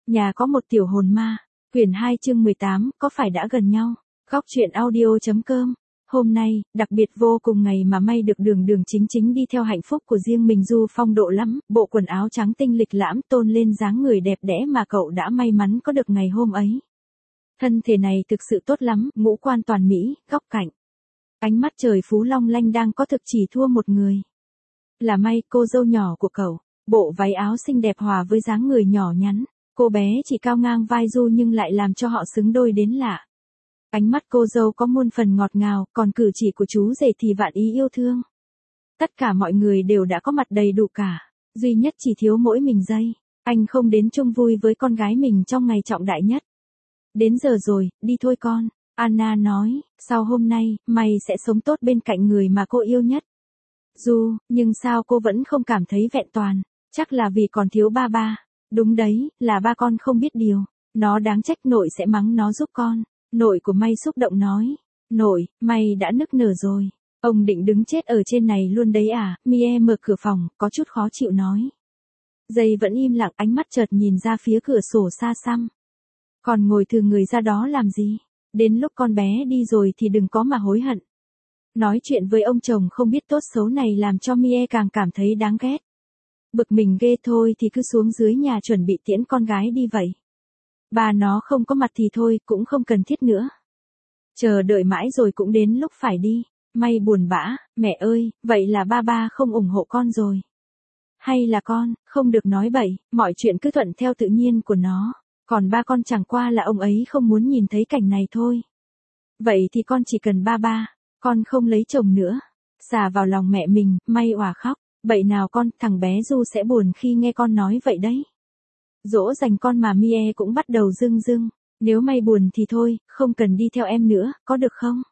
Nhà có một tiểu hồn ma. Quyển 2 chương 18, có phải đã gần nhau? Góc truyện audio.com. Hôm nay, đặc biệt vô cùng ngày mà May được đường đường chính chính đi theo hạnh phúc của riêng mình. Du phong độ lắm, bộ quần áo trắng tinh lịch lãm tôn lên dáng người đẹp đẽ mà cậu đã may mắn có được ngày hôm ấy. Thân thể này thực sự tốt lắm, ngũ quan toàn mỹ, góc cạnh. Ánh mắt trời phú long lanh đang có thực chỉ thua một người. Là May, cô dâu nhỏ của cậu. Bộ váy áo xinh đẹp hòa với dáng người nhỏ nhắn. Cô bé chỉ cao ngang vai Du nhưng lại làm cho họ xứng đôi đến lạ. Ánh mắt cô dâu có muôn phần ngọt ngào, còn cử chỉ của chú rể thì vạn ý yêu thương. Tất cả mọi người đều đã có mặt đầy đủ cả. Duy nhất chỉ thiếu mỗi mình Dây. Anh không đến chung vui với con gái mình trong ngày trọng đại nhất. Đến giờ rồi, đi thôi con. Anna nói, sau hôm nay, May sẽ sống tốt bên cạnh người mà cô yêu nhất. Du, nhưng sao cô vẫn không cảm thấy vẹn toàn? Chắc là vì còn thiếu ba. Đúng đấy, là ba con không biết điều. Nó đáng trách nội sẽ mắng nó giúp con. Nội của May xúc động nói. Nội, May đã nức nở rồi. Ông định đứng chết ở trên này luôn đấy à? Mie mở cửa phòng, có chút khó chịu nói. Dây vẫn im lặng, ánh mắt chợt nhìn ra phía cửa sổ xa xăm. Còn ngồi thừa người ra đó làm gì? Đến lúc con bé đi rồi thì đừng có mà hối hận. Nói chuyện với ông chồng không biết tốt xấu này làm cho Mie càng cảm thấy đáng ghét. Bực mình ghê thôi thì cứ xuống dưới nhà chuẩn bị tiễn con gái đi vậy. Bà nó không có mặt thì thôi, cũng không cần thiết nữa. Chờ đợi mãi rồi cũng đến lúc phải đi. May buồn bã, mẹ ơi, vậy là ba không ủng hộ con rồi. Hay là con, không được nói bậy, mọi chuyện cứ thuận theo tự nhiên của nó. Còn ba con chẳng qua là ông ấy không muốn nhìn thấy cảnh này thôi. Vậy thì con chỉ cần ba, con không lấy chồng nữa. Xà vào lòng mẹ mình, May òa khóc. Vậy nào con, thằng bé Du sẽ buồn khi nghe con nói vậy đấy. Dỗ dành con mà Mie cũng bắt đầu rưng. Nếu May buồn thì thôi, không cần đi theo em nữa, có được không?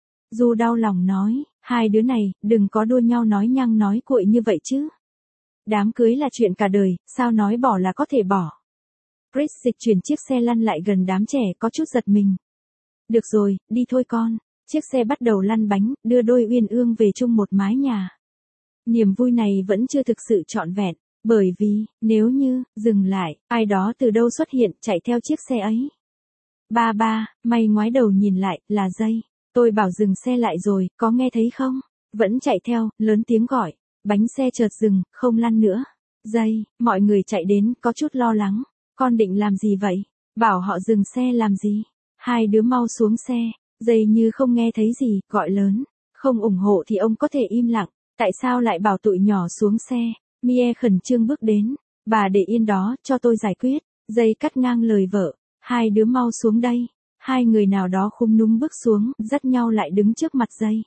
Du đau lòng nói, hai đứa này, đừng có đua nhau nói nhăng nói cuội như vậy chứ. Đám cưới là chuyện cả đời, sao nói bỏ là có thể bỏ. Chris dịch chuyển chiếc xe lăn lại gần đám trẻ có chút giật mình. Được rồi, đi thôi con. Chiếc xe bắt đầu lăn bánh, đưa đôi uyên ương về chung một mái nhà. Niềm vui này vẫn chưa thực sự trọn vẹn, bởi vì, nếu như, dừng lại, ai đó từ đâu xuất hiện, chạy theo chiếc xe ấy. Ba, May ngoái đầu nhìn lại, là Dây. Tôi bảo dừng xe lại rồi, có nghe thấy không? Vẫn chạy theo, lớn tiếng gọi. Bánh xe chợt dừng, không lăn nữa. Dây, mọi người chạy đến, có chút lo lắng. Con định làm gì vậy? Bảo họ dừng xe làm gì? Hai đứa mau xuống xe. Dây như không nghe thấy gì, gọi lớn. Không ủng hộ thì ông có thể im lặng. Tại sao lại bảo tụi nhỏ xuống xe? Mie khẩn trương bước đến. Bà để yên đó, cho tôi giải quyết. Dây cắt ngang lời vợ. Hai đứa mau xuống đây. Hai người nào đó khúm núm bước xuống, dắt nhau lại đứng trước mặt Dây.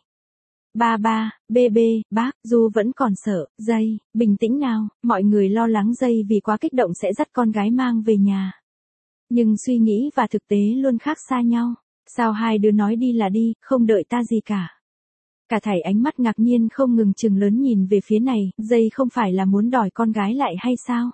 Ba, bác, Du vẫn còn sợ. Dây, bình tĩnh nào, mọi người lo lắng Dây vì quá kích động sẽ dắt con gái mang về nhà. Nhưng suy nghĩ và thực tế luôn khác xa nhau. Sao hai đứa nói đi là đi, không đợi ta gì cả. Cả thảy ánh mắt ngạc nhiên không ngừng chừng lớn nhìn về phía này, Dây không phải là muốn đòi con gái lại hay sao?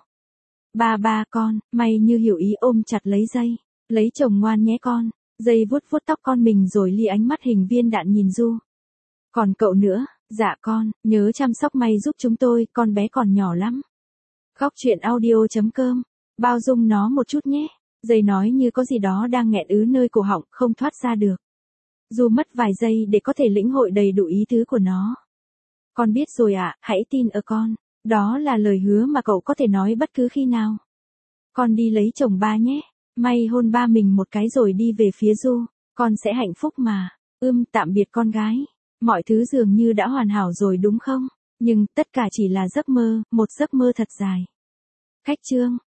Ba con, May như hiểu ý ôm chặt lấy Dây. Lấy chồng ngoan nhé con. Dây vuốt tóc con mình rồi lia ánh mắt hình viên đạn nhìn Du. Còn cậu nữa, dạ con, nhớ chăm sóc May giúp chúng tôi, con bé còn nhỏ lắm. Góc truyện audio.com, bao dung nó một chút nhé. Dây nói như có gì đó đang nghẹn ứ nơi cổ họng, không thoát ra được. Du mất vài giây để có thể lĩnh hội đầy đủ ý tứ của nó. Con biết rồi ạ, hãy tin ở con. Đó là lời hứa mà cậu có thể nói bất cứ khi nào. Con đi lấy chồng ba nhé. May hôn ba mình một cái rồi đi về phía Du. Con sẽ hạnh phúc mà. Tạm biệt con gái. Mọi thứ dường như đã hoàn hảo rồi đúng không? Nhưng tất cả chỉ là giấc mơ, một giấc mơ thật dài. Khách chương.